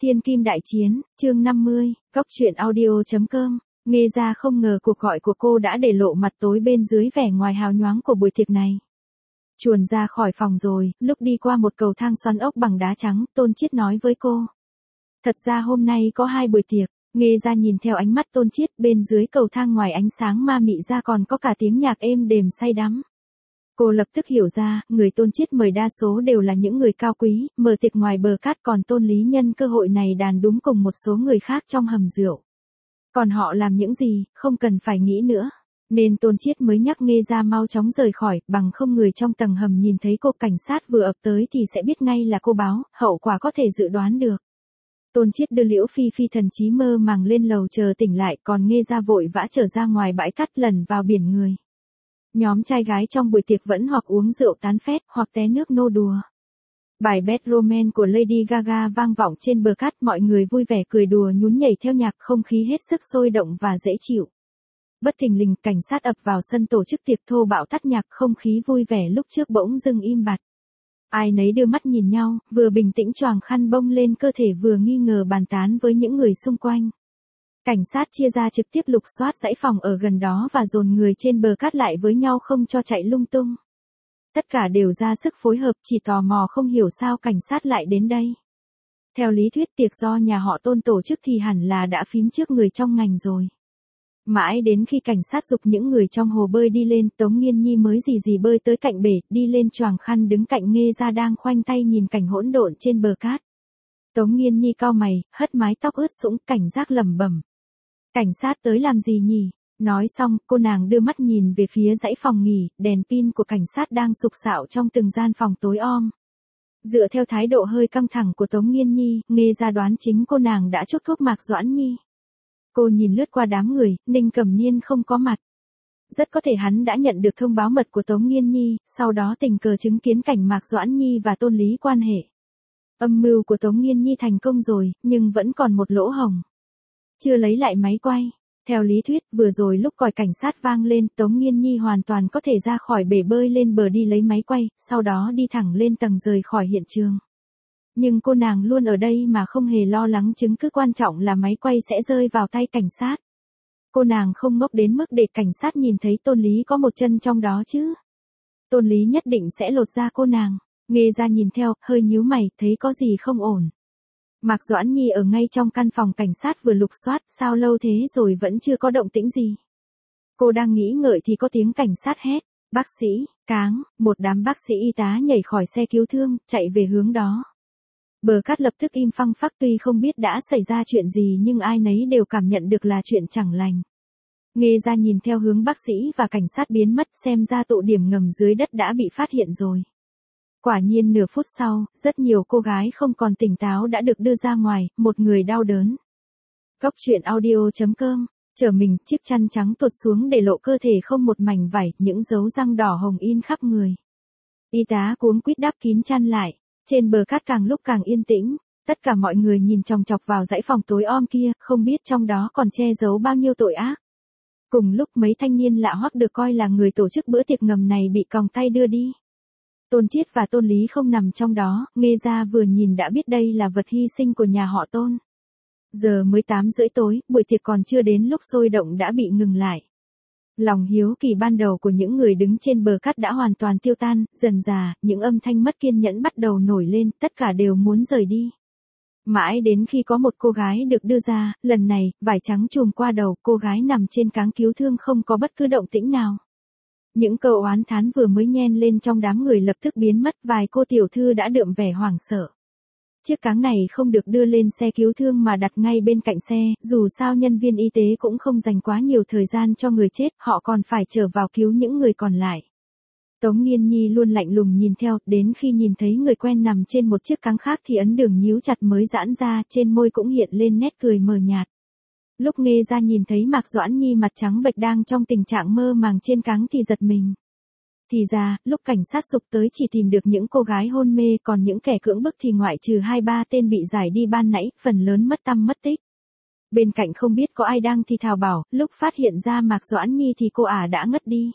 Thiên Kim Đại Chiến, chương 50, Cóc truyện audio.com. Nghe ra không ngờ cuộc gọi của cô đã để lộ mặt tối bên dưới vẻ ngoài hào nhoáng của buổi tiệc này. Chuồn ra khỏi phòng rồi, lúc đi qua một cầu thang xoắn ốc bằng đá trắng, Tôn Chiết nói với cô. Thật ra hôm nay có 2 buổi tiệc. Nghe ra nhìn theo ánh mắt Tôn Chiết, bên dưới cầu thang ngoài ánh sáng ma mị ra còn có cả tiếng nhạc êm đềm say đắm. Cô lập tức hiểu ra, người Tôn Chiết mời đa số đều là những người cao quý, mở tiệc ngoài bờ cát, còn Tôn Lý nhân cơ hội này đàn đúng cùng một số người khác trong hầm rượu. Còn họ làm những gì, không cần phải nghĩ nữa. Nên Tôn Chiết mới nhắc Nghe ra mau chóng rời khỏi, bằng không người trong tầng hầm nhìn thấy cô cảnh sát vừa ập tới thì sẽ biết ngay là cô báo, hậu quả có thể dự đoán được. Tôn Chiết đưa Liễu Phi Phi thần trí mơ màng lên lầu chờ tỉnh lại, còn Nghe ra vội vã trở ra ngoài bãi cát lẩn vào biển người. Nhóm trai gái trong buổi tiệc vẫn hoặc uống rượu tán phét hoặc té nước nô đùa. Bài Bad Romance của Lady Gaga vang vọng trên bờ cát, mọi người vui vẻ cười đùa nhún nhảy theo nhạc, không khí hết sức sôi động và dễ chịu. Bất thình lình, cảnh sát ập vào sân tổ chức tiệc thô bạo tắt nhạc, không khí vui vẻ lúc trước bỗng dưng im bặt. Ai nấy đưa mắt nhìn nhau, vừa bình tĩnh choàng khăn bông lên cơ thể vừa nghi ngờ bàn tán với những người xung quanh. Cảnh sát chia ra trực tiếp lục soát dãy phòng ở gần đó và dồn người trên bờ cát lại với nhau không cho chạy lung tung. Tất cả đều ra sức phối hợp, chỉ tò mò không hiểu sao cảnh sát lại đến đây. Theo lý thuyết tiệc do nhà họ Tôn tổ chức thì hẳn là đã phím trước người trong ngành rồi. Mãi đến khi cảnh sát giục những người trong hồ bơi đi lên, Tống Nghiên Nhi mới rì bơi tới cạnh bể, đi lên choàng khăn đứng cạnh Nghe ra đang khoanh tay nhìn cảnh hỗn độn trên bờ cát. Tống Nghiên Nhi cau mày, hất mái tóc ướt sũng, cảnh giác lẩm bẩm. Cảnh sát tới làm gì nhỉ? Nói xong, cô nàng đưa mắt nhìn về phía dãy phòng nghỉ, đèn pin của cảnh sát đang sục sạo trong từng gian phòng tối om. Dựa theo thái độ hơi căng thẳng của Tống Nghiên Nhi, Nghe ra đoán chính cô nàng đã chốt thuốc Mạc Doãn Nhi. Cô nhìn lướt qua đám người, Ninh Cẩm Niên không có mặt. Rất có thể hắn đã nhận được thông báo mật của Tống Nghiên Nhi, sau đó tình cờ chứng kiến cảnh Mạc Doãn Nhi và Tôn Lý quan hệ. Âm mưu của Tống Nghiên Nhi thành công rồi, nhưng vẫn còn một lỗ hổng. Chưa lấy lại máy quay. Theo lý thuyết, vừa rồi lúc còi cảnh sát vang lên, Tống Nghiên Nhi hoàn toàn có thể ra khỏi bể bơi lên bờ đi lấy máy quay, sau đó đi thẳng lên tầng rời khỏi hiện trường. Nhưng cô nàng luôn ở đây mà không hề lo lắng chứng cứ quan trọng là máy quay sẽ rơi vào tay cảnh sát. Cô nàng không ngốc đến mức để cảnh sát nhìn thấy Tôn Lý có một chân trong đó chứ. Tôn Lý nhất định sẽ lột da cô nàng. Nghe ra nhìn theo, hơi nhíu mày, thấy có gì không ổn. Mạc Doãn Nhi ở ngay trong căn phòng cảnh sát vừa lục soát, sao lâu thế rồi vẫn chưa có động tĩnh gì. Cô đang nghĩ ngợi thì có tiếng cảnh sát hét, bác sĩ, cáng, một đám bác sĩ y tá nhảy khỏi xe cứu thương, chạy về hướng đó. Bờ cát lập tức im phăng phắc, tuy không biết đã xảy ra chuyện gì nhưng ai nấy đều cảm nhận được là chuyện chẳng lành. Nghe ra nhìn theo hướng bác sĩ và cảnh sát biến mất, xem ra tụ điểm ngầm dưới đất đã bị phát hiện rồi. Quả nhiên nửa phút sau, rất nhiều cô gái không còn tỉnh táo đã được đưa ra ngoài, một người đau đớn. Cóc truyện audio.com, trở mình, chiếc chăn trắng tuột xuống để lộ cơ thể không một mảnh vải, những dấu răng đỏ hồng in khắp người. Y tá cuống quýt đắp kín chăn lại, trên bờ cát càng lúc càng yên tĩnh, tất cả mọi người nhìn chòng chọc vào dãy phòng tối om kia, không biết trong đó còn che giấu bao nhiêu tội ác. Cùng lúc mấy thanh niên lạ hoắc được coi là người tổ chức bữa tiệc ngầm này bị còng tay đưa đi. Tôn Chiết và Tôn Lý không nằm trong đó, Nghe ra vừa nhìn đã biết đây là vật hy sinh của nhà họ Tôn. Giờ mới 8:30 tối, buổi tiệc còn chưa đến lúc sôi động đã bị ngừng lại. Lòng hiếu kỳ ban đầu của những người đứng trên bờ cát đã hoàn toàn tiêu tan, dần dà, những âm thanh mất kiên nhẫn bắt đầu nổi lên, tất cả đều muốn rời đi. Mãi đến khi có một cô gái được đưa ra, lần này, vải trắng trùm qua đầu, cô gái nằm trên cáng cứu thương không có bất cứ động tĩnh nào. Những câu oán thán vừa mới nhen lên trong đám người lập tức biến mất, vài cô tiểu thư đã đượm vẻ hoảng sợ. Chiếc cáng này không được đưa lên xe cứu thương mà đặt ngay bên cạnh xe, dù sao nhân viên y tế cũng không dành quá nhiều thời gian cho người chết, họ còn phải trở vào cứu những người còn lại. Tống Nghiên Nhi luôn lạnh lùng nhìn theo, đến khi nhìn thấy người quen nằm trên một chiếc cáng khác thì ấn đường nhíu chặt mới giãn ra, trên môi cũng hiện lên nét cười mờ nhạt. Lúc Nghe ra nhìn thấy Mạc Doãn Nhi mặt trắng bệch đang trong tình trạng mơ màng trên cáng thì giật mình. Thì ra, lúc cảnh sát sục tới chỉ tìm được những cô gái hôn mê, còn những kẻ cưỡng bức thì ngoại trừ 2-3 tên bị giải đi ban nãy, phần lớn mất tăm mất tích. Bên cạnh không biết có ai đang thì thào bảo, lúc phát hiện ra Mạc Doãn Nhi thì cô ả đã ngất đi.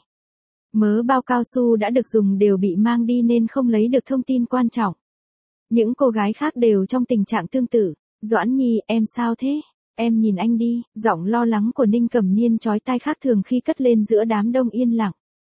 Mớ bao cao su đã được dùng đều bị mang đi nên không lấy được thông tin quan trọng. Những cô gái khác đều trong tình trạng tương tự. Doãn Nhi, em sao thế? Em nhìn anh đi, giọng lo lắng của Ninh Cẩm Niên chói tai khác thường khi cất lên giữa đám đông yên lặng.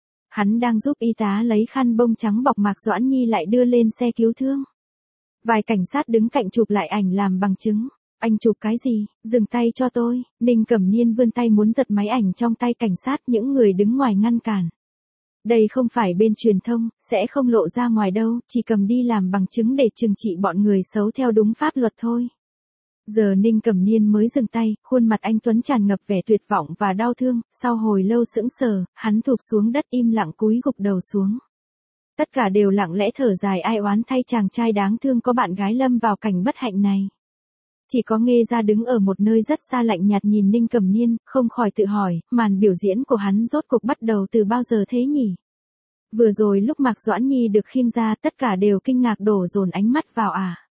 Hắn đang giúp y tá lấy khăn bông trắng bọc Mạc Doãn Nhi lại đưa lên xe cứu thương. Vài cảnh sát đứng cạnh chụp lại ảnh làm bằng chứng. Anh chụp cái gì? Dừng tay cho tôi. Ninh Cẩm Niên vươn tay muốn giật máy ảnh trong tay cảnh sát, những người đứng ngoài ngăn cản. Đây không phải bên truyền thông, sẽ không lộ ra ngoài đâu, chỉ cầm đi làm bằng chứng để trừng trị bọn người xấu theo đúng pháp luật thôi. Giờ Ninh Cẩm Niên mới dừng tay, khuôn mặt anh tuấn tràn ngập vẻ tuyệt vọng và đau thương, sau hồi lâu sững sờ, hắn thụp xuống đất im lặng cúi gục đầu xuống. Tất cả đều lặng lẽ thở dài ai oán thay chàng trai đáng thương có bạn gái lâm vào cảnh bất hạnh này. Chỉ có Nghê Gia đứng ở một nơi rất xa lạnh nhạt nhìn Ninh Cẩm Niên, không khỏi tự hỏi, màn biểu diễn của hắn rốt cuộc bắt đầu từ bao giờ thế nhỉ? Vừa rồi lúc Mạc Doãn Nhi được khiêng ra tất cả đều kinh ngạc đổ dồn ánh mắt vào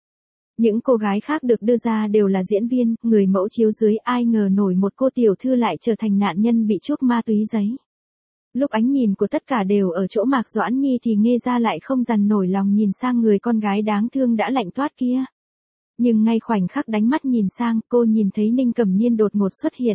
Những cô gái khác được đưa ra đều là diễn viên, người mẫu chiếu dưới, ai ngờ nổi một cô tiểu thư lại trở thành nạn nhân bị chuốc ma túy giấy. Lúc ánh nhìn của tất cả đều ở chỗ Mạc Doãn Nhi thì Nghê Gia lại không dằn nổi lòng nhìn sang người con gái đáng thương đã lạnh toát kia. Nhưng ngay khoảnh khắc đánh mắt nhìn sang, cô nhìn thấy Ninh Cẩm Niên đột ngột xuất hiện.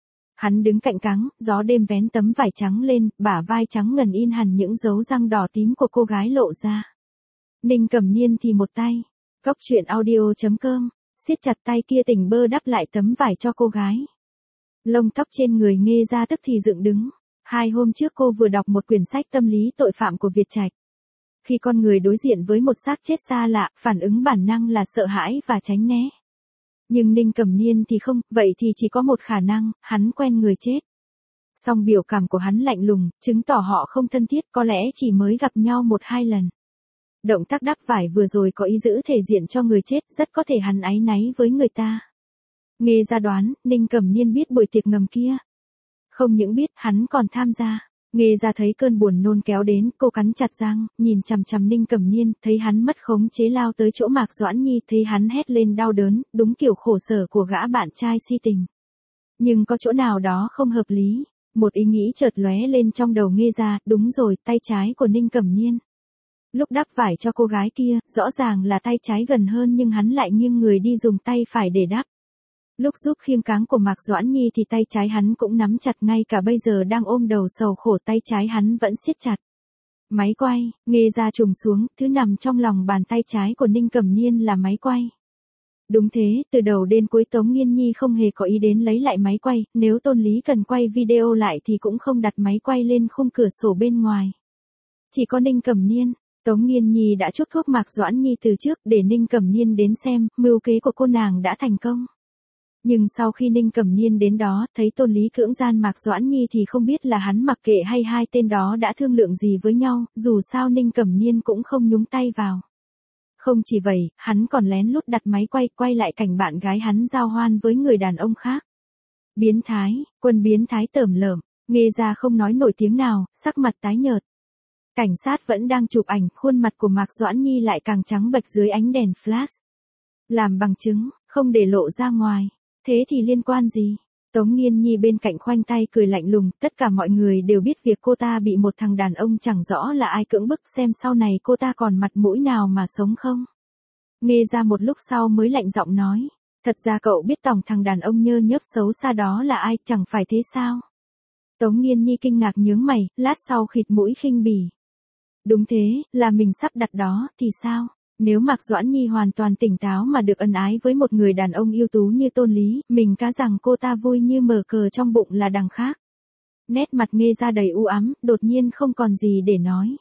Hắn đứng cạnh cáng, gió đêm vén tấm vải trắng lên, bả vai trắng ngần in hẳn những dấu răng đỏ tím của cô gái lộ ra. Ninh Cẩm Niên thì một tay. Cóc truyện audio.com, siết chặt tay kia tỉnh bơ đắp lại tấm vải cho cô gái. Lông tóc trên người Nghê Gia tức thì dựng đứng. 2 hôm trước cô vừa đọc một quyển sách tâm lý tội phạm của Việt Trạch. Khi con người đối diện với một xác chết xa lạ, phản ứng bản năng là sợ hãi và tránh né. Nhưng Ninh Cẩm Niên thì không, vậy thì chỉ có một khả năng, hắn quen người chết. Song biểu cảm của hắn lạnh lùng, chứng tỏ họ không thân thiết, có lẽ chỉ mới gặp nhau 1-2 lần. Động tác đắp vải vừa rồi có ý giữ thể diện cho người chết, rất có thể hắn áy náy với người ta. Nghê Gia đoán, Ninh Cẩm Niên biết buổi tiệc ngầm kia. Không những biết, hắn còn tham gia. Nghê Gia thấy cơn buồn nôn kéo đến, cô cắn chặt răng, nhìn chằm chằm Ninh Cẩm Niên, thấy hắn mất khống chế lao tới chỗ Mạc Doãn Nhi, thấy hắn hét lên đau đớn, đúng kiểu khổ sở của gã bạn trai si tình. Nhưng có chỗ nào đó không hợp lý, một ý nghĩ chợt lóe lên trong đầu Nghê Gia, đúng rồi, tay trái của Ninh Cẩm Niên. Lúc đắp vải cho cô gái kia, rõ ràng là tay trái gần hơn nhưng hắn lại nghiêng người đi dùng tay phải để đắp. Lúc giúp khiêng cáng của Mạc Doãn Nhi thì tay trái hắn cũng nắm chặt, ngay cả bây giờ đang ôm đầu sầu khổ tay trái hắn vẫn siết chặt. Máy quay, Nghê Gia trùng xuống, thứ nằm trong lòng bàn tay trái của Ninh Cẩm Niên là máy quay. Đúng thế, từ đầu đến cuối Tống Nghiên Nhi không hề có ý đến lấy lại máy quay, nếu Tôn Lý cần quay video lại thì cũng không đặt máy quay lên khung cửa sổ bên ngoài. Chỉ có Ninh Cẩm Niên. Tống Nghiên Nhi đã chuốc thuốc Mạc Doãn Nhi từ trước để Ninh Cẩm Niên đến xem, mưu kế của cô nàng đã thành công. Nhưng sau khi Ninh Cẩm Niên đến đó, thấy Tôn Lý cưỡng gian Mạc Doãn Nhi thì không biết là hắn mặc kệ hay hai tên đó đã thương lượng gì với nhau, dù sao Ninh Cẩm Niên cũng không nhúng tay vào. Không chỉ vậy, hắn còn lén lút đặt máy quay lại cảnh bạn gái hắn giao hoan với người đàn ông khác. Biến thái, quân biến thái tởm lởm, Nghê Gia không nói nổi tiếng nào, sắc mặt tái nhợt. Cảnh sát vẫn đang chụp ảnh, khuôn mặt của Mạc Doãn Nhi lại càng trắng bệch dưới ánh đèn flash. Làm bằng chứng, không để lộ ra ngoài. Thế thì liên quan gì? Tống Nghiên Nhi bên cạnh khoanh tay cười lạnh lùng, tất cả mọi người đều biết việc cô ta bị một thằng đàn ông chẳng rõ là ai cưỡng bức, xem sau này cô ta còn mặt mũi nào mà sống không. Nghê Gia một lúc sau mới lạnh giọng nói, thật ra cậu biết tổng thằng đàn ông nhơ nhớp xấu xa đó là ai, chẳng phải thế sao? Tống Nghiên Nhi kinh ngạc nhướng mày, lát sau khịt mũi khinh bỉ. Đúng thế, là mình sắp đặt đó, thì sao? Nếu Mạc Doãn Nhi hoàn toàn tỉnh táo mà được ân ái với một người đàn ông ưu tú như Tôn Lý, mình cá rằng cô ta vui như mở cờ trong bụng là đằng khác. Nét mặt Nghê Gia đầy u ám, đột nhiên không còn gì để nói.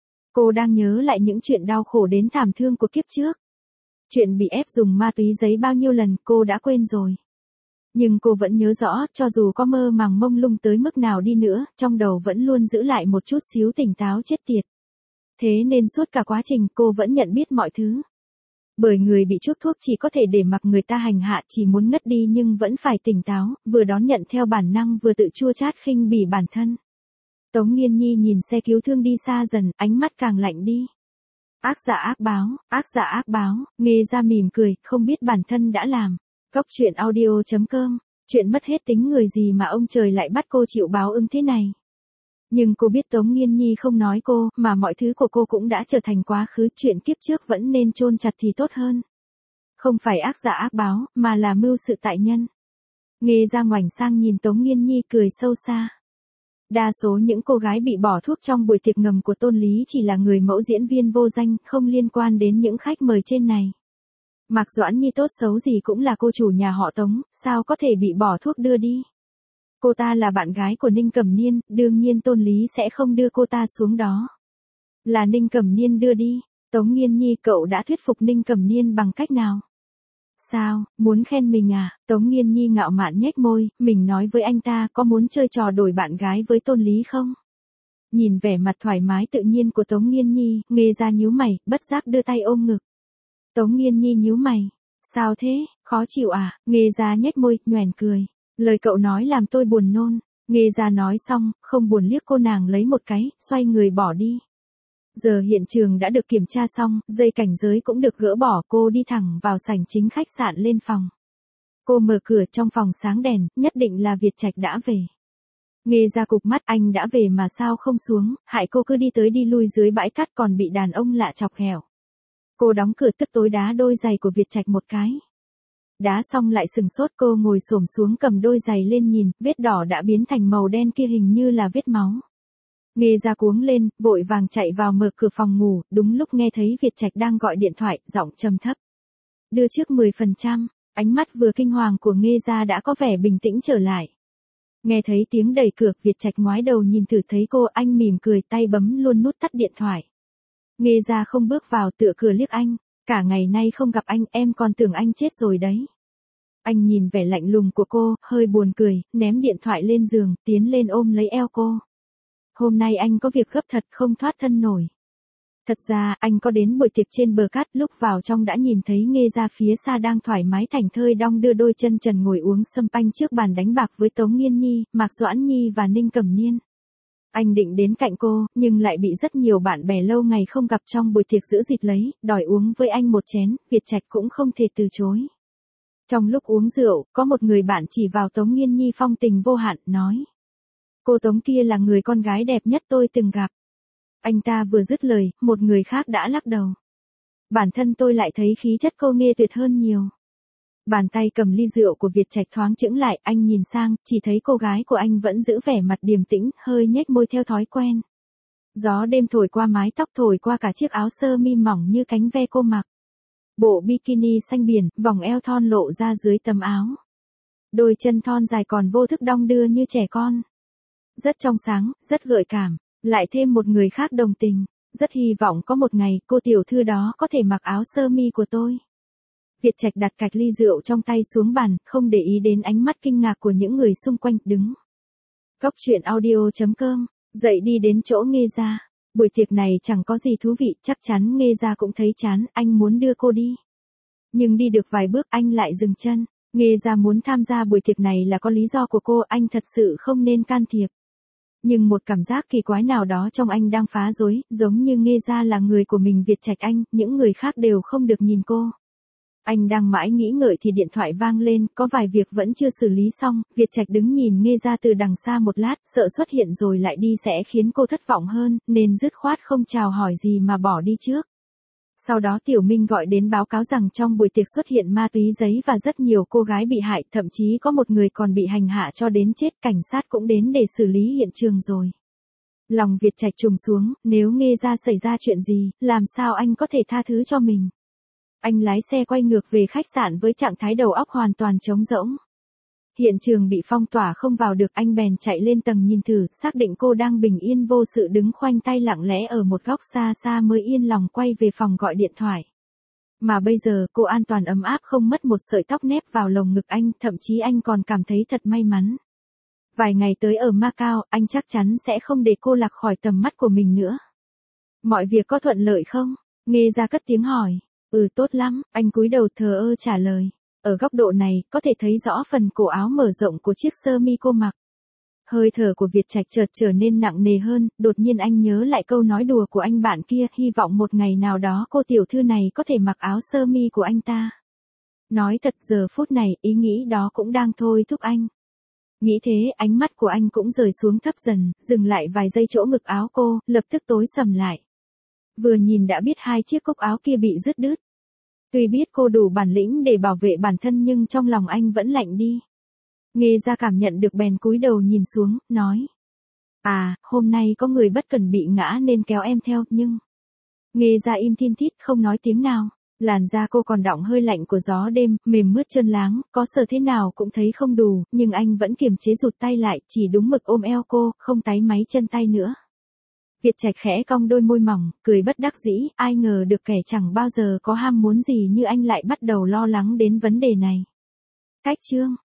Cô đang nhớ lại những chuyện đau khổ đến thảm thương của kiếp trước. Chuyện bị ép dùng ma túy giấy bao nhiêu lần cô đã quên rồi. Nhưng cô vẫn nhớ rõ, cho dù có mơ màng mông lung tới mức nào đi nữa, trong đầu vẫn luôn giữ lại một chút xíu tỉnh táo chết tiệt. Thế nên suốt cả quá trình cô vẫn nhận biết mọi thứ. Bởi người bị chuốc thuốc chỉ có thể để mặc người ta hành hạ, chỉ muốn ngất đi nhưng vẫn phải tỉnh táo, vừa đón nhận theo bản năng vừa tự chua chát khinh bỉ bản thân. Tống Nghiên Nhi nhìn xe cứu thương đi xa dần, ánh mắt càng lạnh đi. Ác giả ác báo, Nghê Gia mỉm cười, không biết bản thân đã làm. Cóc truyện audio.com, chuyện mất hết tính người gì mà ông trời lại bắt cô chịu báo ứng thế này. Nhưng cô biết Tống Nghiên Nhi không nói cô, mà mọi thứ của cô cũng đã trở thành quá khứ, chuyện kiếp trước vẫn nên chôn chặt thì tốt hơn. Không phải ác giả ác báo, mà là mưu sự tại nhân. Nghe ra ngoảnh sang nhìn Tống Nghiên Nhi cười sâu xa. Đa số những cô gái bị bỏ thuốc trong buổi tiệc ngầm của Tôn Lý chỉ là người mẫu diễn viên vô danh, không liên quan đến những khách mời trên này. Mạc Doãn Nhi tốt xấu gì cũng là cô chủ nhà họ Tống, sao có thể bị bỏ thuốc đưa đi. Cô ta là bạn gái của Ninh Cẩm Niên, đương nhiên Tôn Lý sẽ không đưa cô ta xuống đó. Là Ninh Cẩm Niên đưa đi. Tống Nghiên Nhi, cậu đã thuyết phục Ninh Cẩm Niên bằng cách nào? Sao, muốn khen mình à? Tống Nghiên Nhi ngạo mạn nhếch môi, mình nói với anh ta có muốn chơi trò đổi bạn gái với Tôn Lý không? Nhìn vẻ mặt thoải mái tự nhiên của Tống Nghiên Nhi, Nghê Gia nhíu mày, bất giác đưa tay ôm ngực. Tống Nghiên Nhi nhíu mày. Sao thế, khó chịu à? Nghê Gia nhếch môi, nhoẻn cười. Lời cậu nói làm tôi buồn nôn. Nghê Gia nói xong, không buồn liếc cô nàng lấy một cái, xoay người bỏ đi. Giờ hiện trường đã được kiểm tra xong, dây cảnh giới cũng được gỡ bỏ, cô đi thẳng vào sảnh chính khách sạn lên phòng. Cô mở cửa, trong phòng sáng đèn, nhất định là Việt Trạch đã về. Nghê Gia cụp mắt, anh đã về mà sao không xuống, hại cô cứ đi tới đi lui dưới bãi cát còn bị đàn ông lạ chọc ghẹo. Cô đóng cửa tức tối đá đôi giày của Việt Trạch một cái. Đá xong lại sừng sốt, cô ngồi xổm xuống cầm đôi giày lên nhìn, vết đỏ đã biến thành màu đen kia hình như là vết máu. Nghê Gia cuống lên, vội vàng chạy vào mở cửa phòng ngủ, đúng lúc nghe thấy Việt Trạch đang gọi điện thoại, giọng trầm thấp. Đưa trước 10%, ánh mắt vừa kinh hoàng của Nghê Gia đã có vẻ bình tĩnh trở lại. Nghe thấy tiếng đẩy cửa, Việt Trạch ngoái đầu nhìn thử thấy cô, anh mỉm cười, tay bấm luôn nút tắt điện thoại. Nghê Gia không bước vào, tựa cửa liếc anh, cả ngày nay không gặp anh, em còn tưởng anh chết rồi đấy. Anh nhìn vẻ lạnh lùng của cô, hơi buồn cười, ném điện thoại lên giường, tiến lên ôm lấy eo cô. Hôm nay anh có việc gấp thật, không thoát thân nổi. Thật ra, anh có đến buổi tiệc trên bờ cát, lúc vào trong đã nhìn thấy Nghê Gia phía xa đang thoải mái thảnh thơi đong đưa đôi chân trần ngồi uống sâm panh trước bàn đánh bạc với Tống Nghiên Nhi, Mạc Doãn Nhi và Ninh Cẩm Niên. Anh định đến cạnh cô, nhưng lại bị rất nhiều bạn bè lâu ngày không gặp trong buổi tiệc giữ dịp lấy, đòi uống với anh một chén, Việt Trạch cũng không thể từ chối. Trong lúc uống rượu, có một người bạn chỉ vào Tống Nghiên Nhi phong tình vô hạn, nói. Cô Tống kia là người con gái đẹp nhất tôi từng gặp. Anh ta vừa dứt lời, một người khác đã lắc đầu. Bản thân tôi lại thấy khí chất cô Nghê tuyệt hơn nhiều. Bàn tay cầm ly rượu của Việt Trạch thoáng chững lại, anh nhìn sang, chỉ thấy cô gái của anh vẫn giữ vẻ mặt điềm tĩnh, hơi nhếch môi theo thói quen. Gió đêm thổi qua mái tóc, thổi qua cả chiếc áo sơ mi mỏng như cánh ve cô mặc. Bộ bikini xanh biển, vòng eo thon lộ ra dưới tấm áo. Đôi chân thon dài còn vô thức đong đưa như trẻ con. Rất trong sáng, rất gợi cảm, lại thêm một người khác đồng tình. Rất hy vọng có một ngày cô tiểu thư đó có thể mặc áo sơ mi của tôi. Việt Trạch đặt cạch ly rượu trong tay xuống bàn, không để ý đến ánh mắt kinh ngạc của những người xung quanh, đứng. Góc truyện audio.com, dậy đi đến chỗ Nghê Gia. Buổi tiệc này chẳng có gì thú vị, chắc chắn Nghê Gia cũng thấy chán, anh muốn đưa cô đi. Nhưng đi được vài bước anh lại dừng chân. Nghê Gia muốn tham gia buổi tiệc này là có lý do của cô, anh thật sự không nên can thiệp. Nhưng một cảm giác kỳ quái nào đó trong anh đang phá rối, giống như Nghê Gia là người của mình. Việt Trạch anh, những người khác đều không được nhìn cô. Anh đang mãi nghĩ ngợi thì điện thoại vang lên, có vài việc vẫn chưa xử lý xong, Việt Trạch đứng nhìn Nghê Gia từ đằng xa một lát, sợ xuất hiện rồi lại đi sẽ khiến cô thất vọng hơn, nên dứt khoát không chào hỏi gì mà bỏ đi trước. Sau đó Tiểu Minh gọi đến báo cáo rằng trong buổi tiệc xuất hiện ma túy giấy và rất nhiều cô gái bị hại, thậm chí có một người còn bị hành hạ cho đến chết, cảnh sát cũng đến để xử lý hiện trường rồi. Lòng Việt Trạch trùng xuống, nếu Nghê Gia xảy ra chuyện gì, làm sao anh có thể tha thứ cho mình. Anh lái xe quay ngược về khách sạn với trạng thái đầu óc hoàn toàn trống rỗng. Hiện trường bị phong tỏa không vào được, anh bèn chạy lên tầng nhìn thử, xác định cô đang bình yên vô sự đứng khoanh tay lặng lẽ ở một góc xa xa mới yên lòng quay về phòng gọi điện thoại. Mà bây giờ cô an toàn ấm áp không mất một sợi tóc nép vào lồng ngực anh, thậm chí anh còn cảm thấy thật may mắn. Vài ngày tới ở Macau, anh chắc chắn sẽ không để cô lạc khỏi tầm mắt của mình nữa. Mọi việc có thuận lợi không? Nghê Gia cất tiếng hỏi. Tốt lắm, anh cúi đầu thờ ơ trả lời. Ở góc độ này, có thể thấy rõ phần cổ áo mở rộng của chiếc sơ mi cô mặc. Hơi thở của Việt Trạch chợt trở nên nặng nề hơn, đột nhiên anh nhớ lại câu nói đùa của anh bạn kia, hy vọng một ngày nào đó cô tiểu thư này có thể mặc áo sơ mi của anh ta. Nói thật, giờ phút này, ý nghĩ đó cũng đang thôi thúc anh. Nghĩ thế, ánh mắt của anh cũng rời xuống thấp dần, dừng lại vài giây chỗ ngực áo cô, lập tức tối sầm lại. Vừa nhìn đã biết hai chiếc cúc áo kia bị rứt đứt. Tuy biết cô đủ bản lĩnh để bảo vệ bản thân nhưng trong lòng anh vẫn lạnh đi. Nghe ra cảm nhận được bèn cúi đầu nhìn xuống, nói. À, hôm nay có người bất cẩn bị ngã nên kéo em theo, nhưng... Nghe ra im thin thít không nói tiếng nào. Làn da cô còn đọng hơi lạnh của gió đêm, mềm mướt chân láng, có sờ thế nào cũng thấy không đủ, nhưng anh vẫn kiềm chế rụt tay lại, chỉ đúng mực ôm eo cô, không táy máy chân tay nữa. Việt Trạch khẽ cong đôi môi mỏng, cười bất đắc dĩ, ai ngờ được kẻ chẳng bao giờ có ham muốn gì như anh lại bắt đầu lo lắng đến vấn đề này. Cách chương